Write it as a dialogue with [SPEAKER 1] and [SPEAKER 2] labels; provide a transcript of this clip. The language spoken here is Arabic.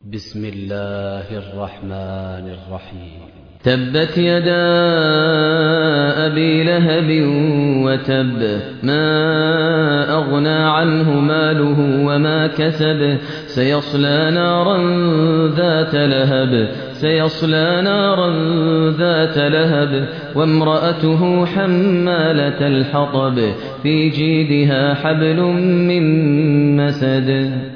[SPEAKER 1] بسم الله الرحمن الرحيم
[SPEAKER 2] تبت يدا أبي لهب وتب ما أغنى عنه ماله وما كسب سيصلى نارا ذات لهب وامرأته حمالة الحطب في جيدها حبل من مسد